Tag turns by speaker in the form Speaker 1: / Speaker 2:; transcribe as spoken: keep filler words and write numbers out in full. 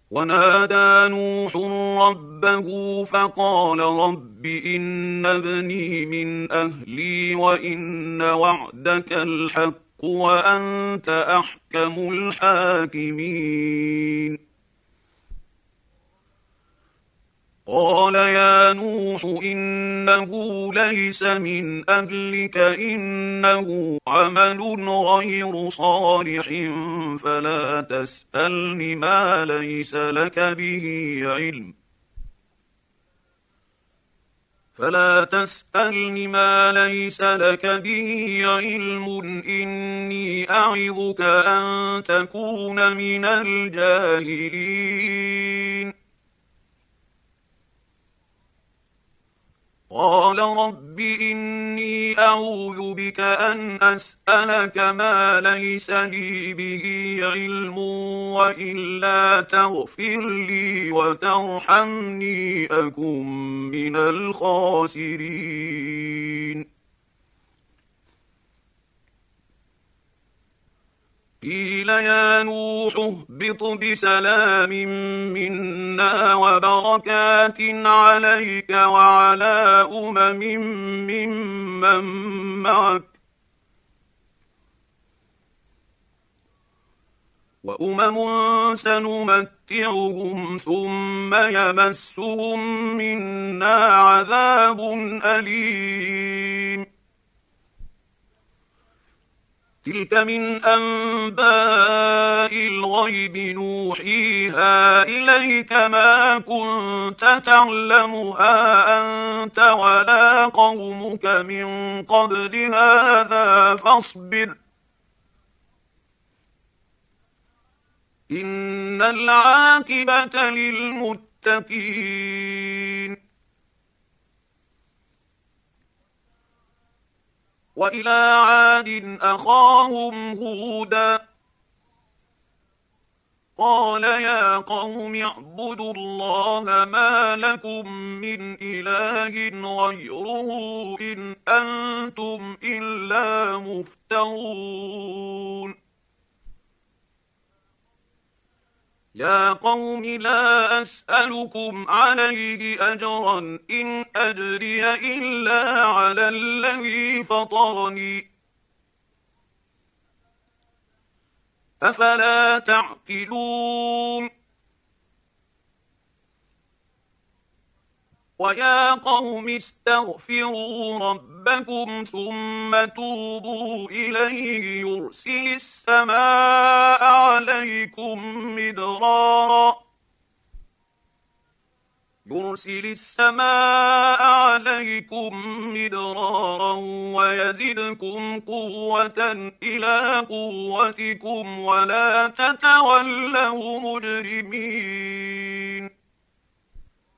Speaker 1: ونادى نوح ربه فقال رب إن ابني من أهلي وإن وعدك الحق وأنت أحكم الحاكمين. قال يا نوح إنه ليس من أهلك إنه عمل غير صالح فلا تسألني ما ليس لك به علم فلا تسألني ما ليس لك به علم إني أعظك أن تكون من الجاهلين. قال رب إني أعوذ بك أن أسألك ما ليس لي به علم وإلا تغفر لي وترحمني أكن من الخاسرين. قيل يا نوح اهبط بسلام منا وبركات عليك وعلى أمم ممن معك وأمم سنمتعهم ثم يمسهم منا عذاب أليم. تلك من أنباء الغيب نوحيها إليك ما كنت تعلمها أنت ولا قومك من قبل هذا فاصبر إن العاقبة للمتقين. وإلى عاد أخاهم هودا قال يا قوم اعبدوا الله ما لكم من إله غيره إن أنتم إلا مفترون. يا قوم لا أسألكم عليه أجرا إن أجري إلا على الذي فطرني أفلا تعقلون. ويا قوم استغفروا ربكم ثم توبوا إليه يرسل السماء عليكم مدرارا يرسل السماء عليكم مدرارا ويزدكم قوة إلى قوتكم ولا تتولوا مجرمين.